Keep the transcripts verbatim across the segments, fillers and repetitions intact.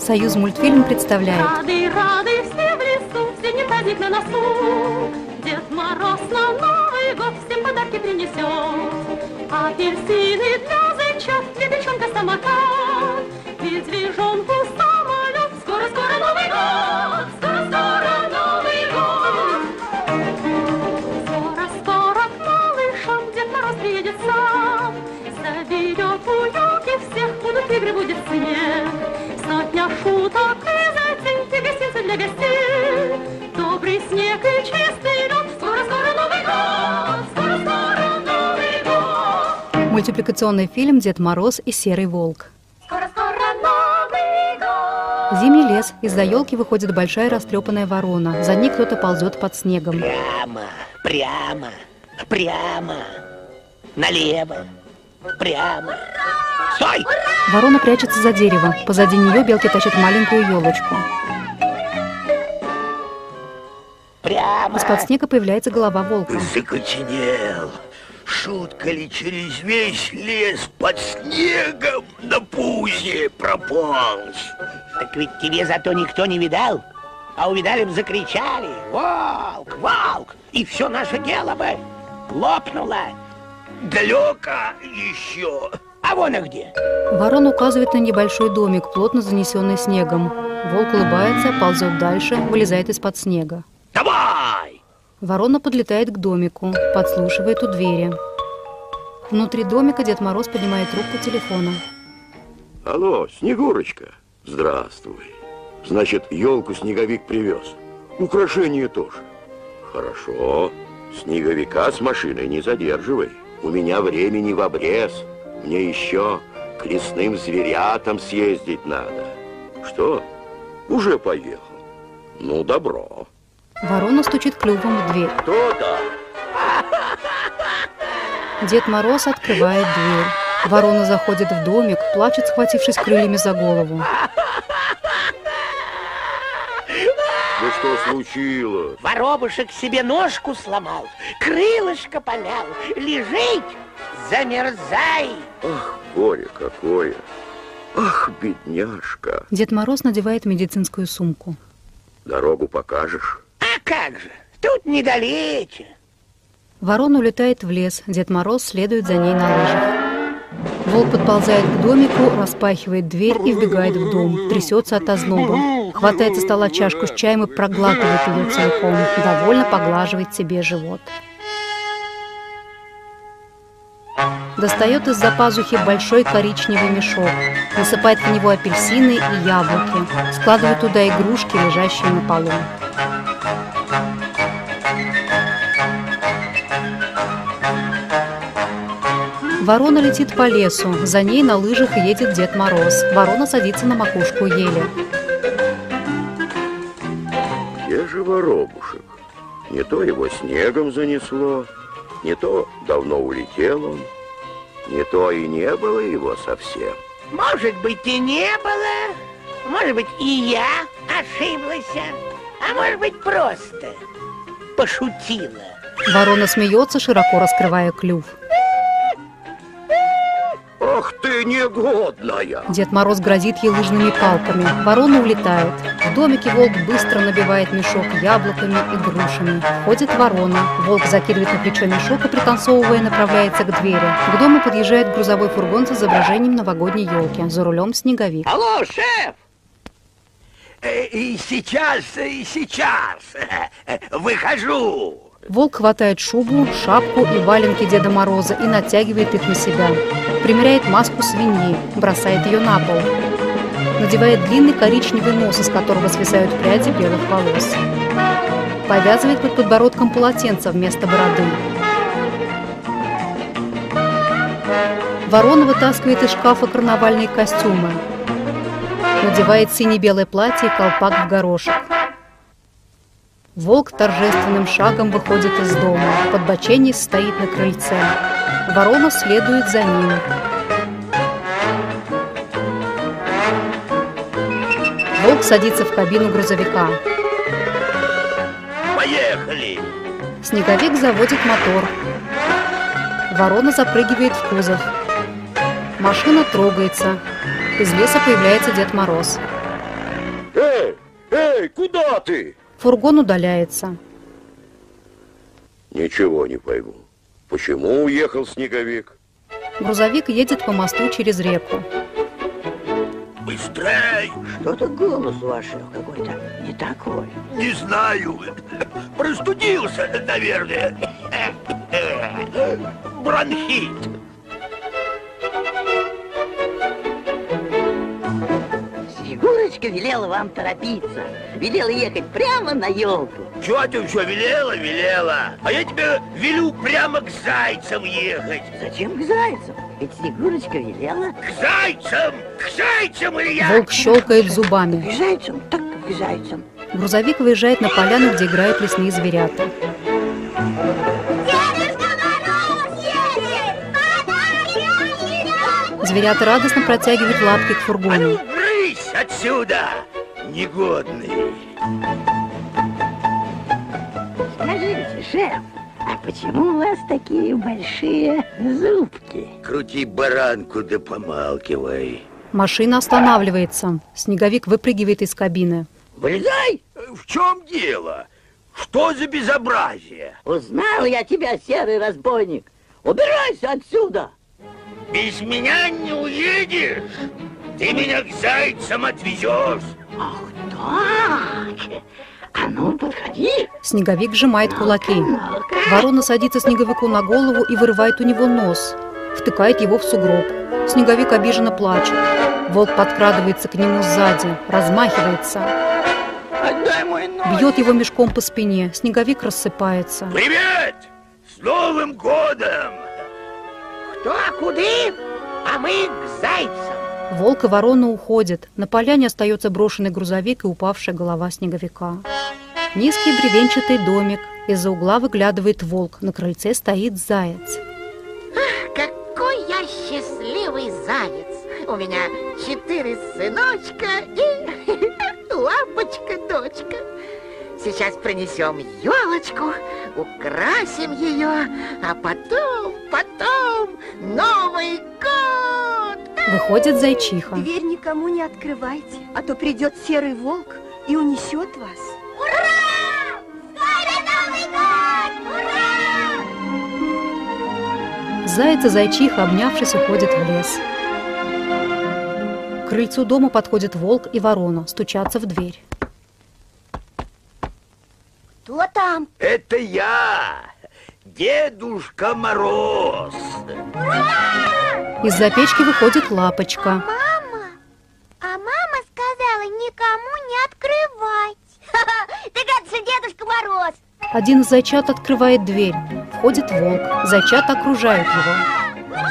Союз мультфильм представляет. Рады, рады, все в лесу, все праздник на носу. Дед Мороз на Новый год всем подарки принесет. Апельсины для зайчат, для девчонка самокат, медвежонку самолет. Скоро-скоро Новый год, скоро-скоро Новый год. Скоро-скоро к малышам Дед Мороз приедет сам. Заберет у елки всех, будут игры, будет снег. Сотня шуток и затейки, гостинцы для гостей. Добрый снег и чистый лед. Скоро-скоро Новый год, скоро-скоро Новый год. Мультипликационный фильм «Дед Мороз и Серый волк». Скоро-скоро Новый год. Зимний лес. Из-за елки выходит большая растрепанная ворона. За ней кто-то ползет под снегом. Прямо, прямо, прямо, налево, прямо. Стой! Ворона прячется за дерево. Позади нее белки тащат маленькую елочку. Прямо. Из-под снега появляется голова волка. Закоченел. Шутка ли, через весь лес под снегом на пузе прополз? Так ведь тебе зато никто не видал. А увидали б, закричали: волк, волк! И все наше дело бы лопнуло. Далеко еще. А вон и где. Ворона указывает на небольшой домик, плотно занесенный снегом. Волк улыбается, ползет дальше, вылезает из-под снега. Давай! Ворона подлетает к домику, подслушивает у двери. Внутри домика Дед Мороз поднимает трубку телефона. Алло, Снегурочка, здравствуй. Значит, елку снеговик привез. Украшения тоже. Хорошо. Снеговика с машиной не задерживай. У меня времени в обрез. Мне еще к лесным зверятам съездить надо. Что? Уже поехал. Ну, добро. Ворона стучит клювом в дверь. Кто там? Дед Мороз открывает дверь. Ворона заходит в домик, плачет, схватившись крыльями за голову. Да что случилось? Воробушек себе ножку сломал, крылышко помял. Лежить, замерзай. Ах, горе какое. Ах, бедняжка. Дед Мороз надевает медицинскую сумку. Дорогу покажешь? А как же, тут недалече. Ворона улетает в лес. Дед Мороз следует за ней на лыжах. Волк подползает к домику, распахивает дверь и вбегает в дом. Трясется от озноба. Хватает со стола чашку с чаем и проглатывает ее целиком. Довольно поглаживает себе живот. Достает из-за пазухи большой коричневый мешок. Насыпает в него апельсины и яблоки. Складывает туда игрушки, лежащие на полу. Ворона летит по лесу. За ней на лыжах едет Дед Мороз. Ворона садится на макушку ели. Где же воробушек? Не то его снегом занесло, не то давно улетел он, не то и не было его совсем. Может быть, и не было, может быть, и я ошиблась, а может быть, просто пошутила. Ворона смеется, широко раскрывая клюв. Ах ты негодная! Дед Мороз грозит ей лыжными палками. Ворона улетает. В домике волк быстро набивает мешок яблоками и грушами. Входит ворона. Волк закидывает на плечо мешок и, пританцовывая, направляется к двери. К дому подъезжает грузовой фургон с изображением новогодней елки. За рулем снеговик. Алло, шеф! Э, и сейчас, и сейчас выхожу. Волк хватает шубу, шапку и валенки Деда Мороза и натягивает их на себя. Примеряет маску свиньи, бросает ее на пол. Надевает длинный коричневый нос, из которого свисают пряди белых волос. Повязывает под подбородком полотенце вместо бороды. Ворона вытаскивает из шкафа карнавальные костюмы. Надевает сине-белое платье и колпак в горошек. Волк торжественным шагом выходит из дома, подбоченись стоит на крыльце. Ворона следует за ним. Волк садится в кабину грузовика. Поехали! Снеговик заводит мотор. Ворона запрыгивает в кузов. Машина трогается. Из леса появляется Дед Мороз. Эй, эй, куда ты? Фургон удаляется. Ничего не пойму. Почему уехал снеговик? Грузовик едет по мосту через реку. Быстрей! Что-то голос ваш какой-то не такой. Не знаю. Простудился, наверное. Бронхит. Снегурочка велела вам торопиться. Велела ехать прямо на елку. Чего ты все велела, велела? А я тебе велю прямо к зайцам ехать. Зачем к зайцам? Ведь Снегурочка велела. К зайцам! К зайцам, Илья! Волк щелкает зубами. К зайцам, так к зайцам. Грузовик выезжает на поляну, где играют лесные зверята. Зверята радостно протягивают лапки к А фургону. ну, брысь отсюда, негодный! Скажите, шеф, а почему у вас такие большие зубки? Крути баранку да помалкивай. Машина останавливается. Снеговик выпрыгивает из кабины. Вылезай! В чем дело? Что за безобразие? Узнал я тебя, серый разбойник. Убирайся отсюда. Без меня не уедешь. Ты меня к зайцам отвезешь. Ах так. А ну, подходи. Снеговик сжимает кулаки. Ворона садится Снеговику на голову и вырывает у него нос. Втыкает его в сугроб. Снеговик обиженно плачет. Волк подкрадывается к нему сзади, размахивается. Отдай мой нос. Бьет его мешком по спине. Снеговик рассыпается. Привет! С Новым годом! Кто куды, а мы к зайцам. Волк и ворона уходят. На поляне остается брошенный грузовик и упавшая голова Снеговика. Низкий бревенчатый домик. Из-за угла выглядывает волк. На крыльце стоит заяц. Какой я счастливый заяц! У меня четыре сыночка и лапочка-дочка. Сейчас принесем елочку, украсим ее, а потом, потом Новый год! Выходит зайчиха. Дверь никому не открывайте, а то придет серый волк и унесет вас. Ура! Скоро Новый год! Ура! Заяц и зайчиха, обнявшись, уходят в лес. К крыльцу дома подходят волк и ворона, стучатся в дверь. Кто там? Это я, Дедушка Мороз. Из-за печки выходит Лапочка. Мама, а мама сказала никому не открывать. Ты как же Дедушка Мороз. Один из зайчат открывает дверь. Входит волк. Зайчата окружают его.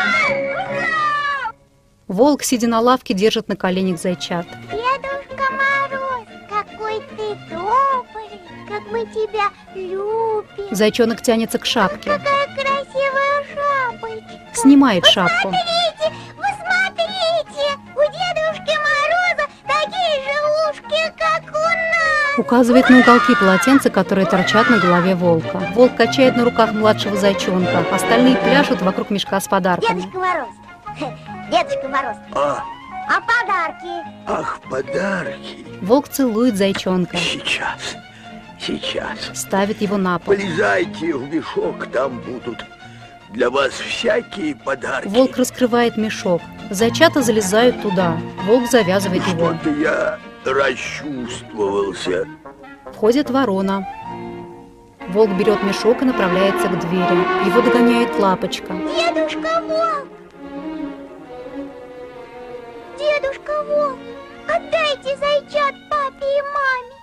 Волк, сидя на лавке, держит на коленях зайчат. Дедушка Мороз, какой ты добрый, как мы тебя любим. Зайчонок тянется к шапке. Какая красивая шапочка. Снимает шапку. Смотрите, вы смотрите, у Дедушки Мороза такие же ушки, как у нас. Указывает на уголки полотенца, которые торчат на голове волка. Волк качает на руках младшего зайчонка. Остальные пляшут вокруг мешка с подарками. Дедушка Мороз, Дедушка Мороз, А, а подарки? ах, подарки. Волк целует зайчонка. Сейчас, сейчас. Ставит его на пол. Полезайте в мешок, там будут для вас всякие подарки. Волк раскрывает мешок. Зайчата залезают туда. Волк завязывает его. Что-то я расчувствовался. Входит ворона. Волк берет мешок и направляется к двери. Его догоняет Лапочка. Дедушка Волк! Дедушка Волк, отдайте зайчат папе и маме.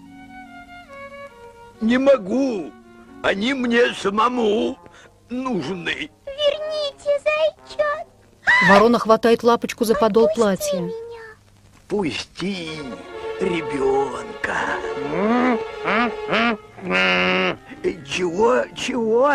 Не могу. Они мне самому нужны. Верните зайчат. Ворона хватает Лапочку за подол Отпусти платья. меня. Пусти ребенка. Чего? Чего?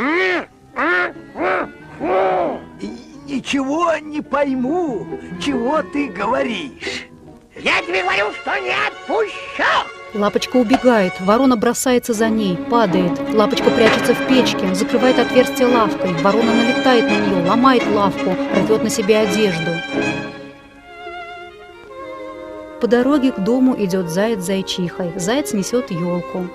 Ничего не пойму, чего ты говоришь. Я тебе говорю, что не отпущу. Лапочка убегает, ворона бросается за ней, падает. Лапочка прячется в печке, закрывает отверстие лавкой. Ворона налетает на нее, ломает лавку, рвет на себе одежду. По дороге к дому идет заяц с зайчихой. Заяц несет елку.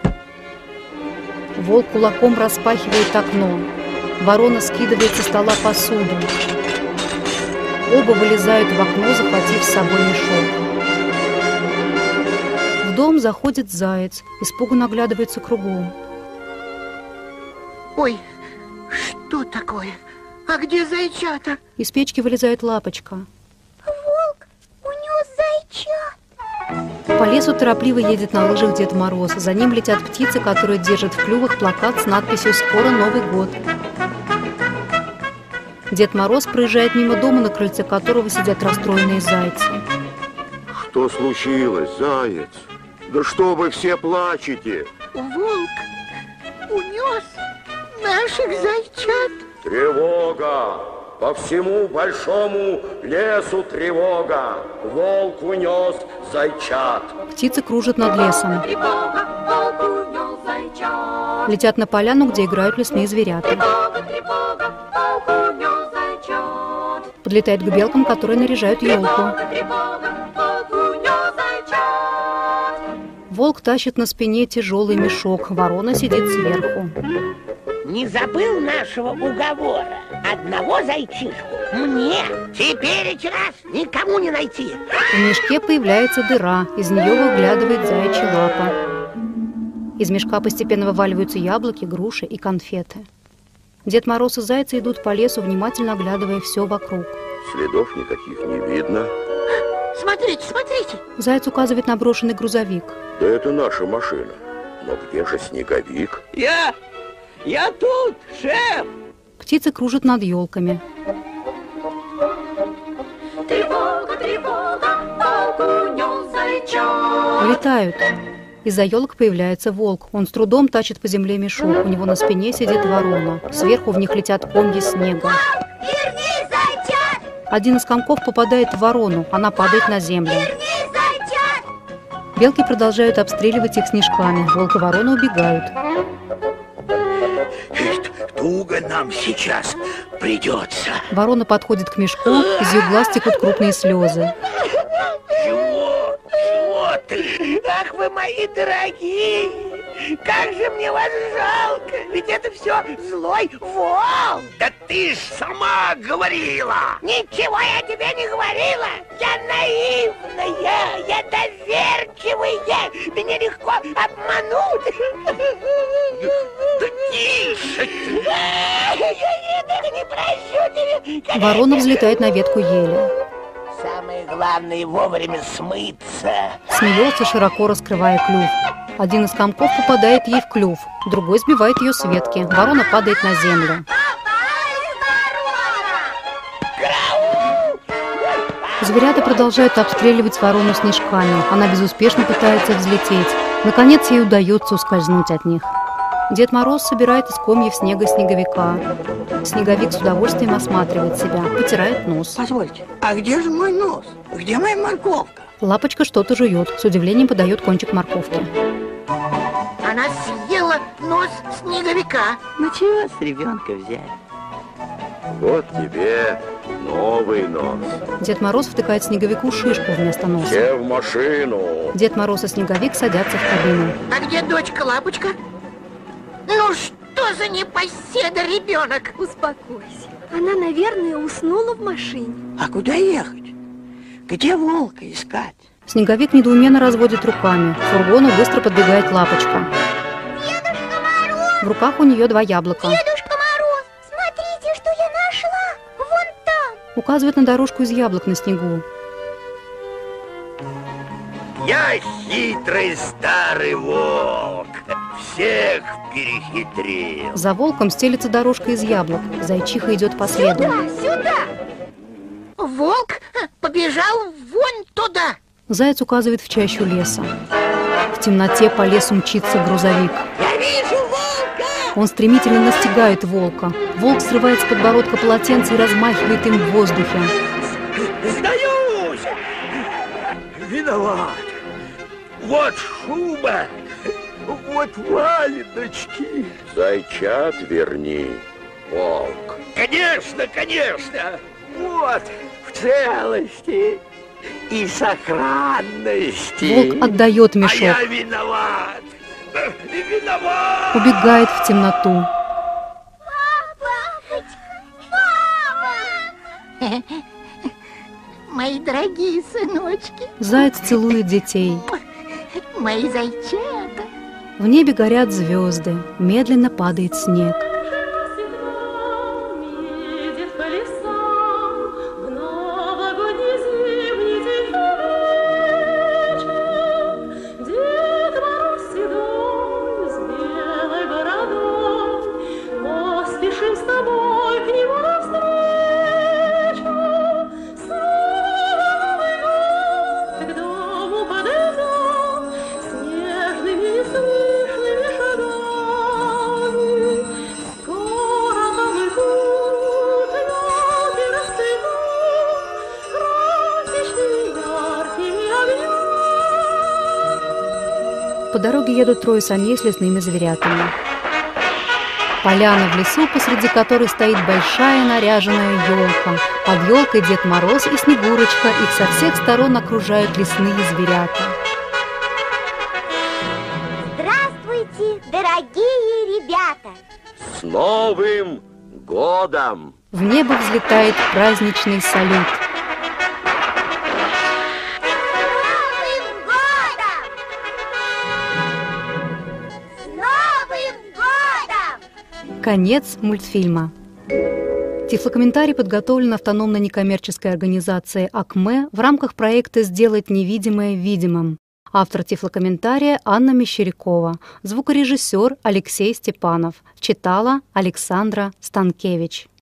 Волк кулаком распахивает окно. Ворона скидывает со стола посуду. Оба вылезают в окно, захватив с собой мешок. В дом заходит заяц, испуганно оглядывается кругом. Ой, что такое? А где зайчата? Из печки вылезает Лапочка. Волк унес зайчат. По лесу торопливо едет на лыжах Дед Мороз. За ним летят птицы, которые держат в клювах плакат с надписью «Скоро Новый год». Дед Мороз проезжает мимо дома, на крыльце которого сидят расстроенные зайцы. Что случилось, заяц? Да что вы все плачете? Волк унес наших зайчат. Тревога! По всему большому лесу тревога! Волк унес зайчат! Птицы кружат над лесом. Тревога, волк унес зайчат. Летят на поляну, где играют лесные зверята. Тревога, тревога, волк унес зайчат. Подлетает к белкам, которые наряжают елку. Тревога, тревога, волк унес зайчат. Волк тащит на спине тяжелый мешок. Ворона сидит сверху. Не забыл нашего уговора? Одного зайчишку мне теперь эти раз никому не найти. В мешке появляется дыра. Из нее выглядывает заячья лапа. Из мешка постепенно вываливаются яблоки, груши и конфеты. Дед Мороз и зайцы идут по лесу, внимательно оглядывая все вокруг. Следов никаких не видно. Смотрите, смотрите. Заяц указывает на брошенный грузовик. Да это наша машина. Но где же Снеговик? Я, я тут, шеф. Птицы кружат над елками. Тревога, тревога, волк унес зайчат. Летают. Из-за елок появляется волк. Он с трудом тащит по земле мешок. У него на спине сидит ворона. Сверху в них летят комья снега. Верни зайчат! Один из комков попадает в ворону. Она падает на землю. Верни зайчат! Белки продолжают обстреливать их снежками. Волк и ворона убегают. Туго нам сейчас придется. Ворона подходит к мешку. Из ее глаз текут крупные слезы. Чего? Чего ты? Ах вы мои дорогие! Как же мне вас жалко! Ведь это все злой волк! Да ты ж сама говорила! Ничего я тебе не говорила! Я наивная, я доверчивая! Меня легко обмануть! Да тише ты! Я так не прощу тебя! Ворона взлетает на ветку ели. Самое главное вовремя смыться! Смеется, широко раскрывая клюв. Один из комков попадает ей в клюв, другой сбивает ее с ветки. Ворона падает на землю. Зверята продолжают обстреливать ворону снежками. Она безуспешно пытается взлететь. Наконец ей удается ускользнуть от них. Дед Мороз собирает из комьев снега снеговика. Снеговик с удовольствием осматривает себя, потирает нос. Позвольте, а где же мой нос? Где моя морковка? Лапочка что-то жует, с удивлением подает кончик морковки. Она съела нос снеговика. Ну чего с ребенка взять? Вот тебе новый нос. Дед Мороз втыкает снеговику шишку вместо носа. Все в машину. Дед Мороз и Снеговик садятся в кабину. А где дочка Лапочка? Ну что за непоседа ребенок? Успокойся. Она, наверное, уснула в машине. А куда ехать? Где волка искать? Снеговик недоуменно разводит руками. К фургону быстро подбегает Лапочка. Дедушка Мороз! В руках у нее два яблока. Дедушка Мороз! Смотрите, что я нашла! Вон там! Указывает на дорожку из яблок на снегу. Я хитрый старый волк. Всех перехитрил. За волком стелется дорожка из яблок. Зайчиха идет по следу. Сюда! Волк побежал вон туда. Заяц указывает в чащу леса. В темноте по лесу мчится грузовик. Я вижу волка! Он стремительно настигает волка. Волк срывает с подбородка полотенце и размахивает им в воздухе. Сдаюсь! Виноват. Вот шуба, вот валеночки. Зайчат верни, волк. Конечно, конечно. Вот, в целости. и сохранности. Волк отдает мешок. А я виноват. Виноват. Убегает в темноту. Мои дорогие сыночки, Заяц целует детей. мои зайчата. В небе горят звезды. Медленно падает снег. Едет по лесам в новогодний зимний день вечер. Дед Мороз седой с белой бородой, поспешим с тобой к нему навстречу. Снова Новый год к дому подойдет снежными неслышными шагами. Скоро там и тут елки расцветут красочными яркими огнями. По дороге едут трое саней с лесными зверятами. Поляна в лесу, посреди которой стоит большая наряженная елка. Под елкой Дед Мороз и Снегурочка. Их со всех сторон окружают лесные зверята. Здравствуйте, дорогие ребята! С Новым годом! В небо взлетает праздничный салют. Новым годом! С Новым годом! Конец мультфильма. Тифлокомментарий подготовлен автономной некоммерческой организацией АКМЭ в рамках проекта «Сделать невидимое видимым». Автор тифлокомментария Анна Мещерякова. Звукорежиссер Алексей Степанов. Читала Александра Станкевич.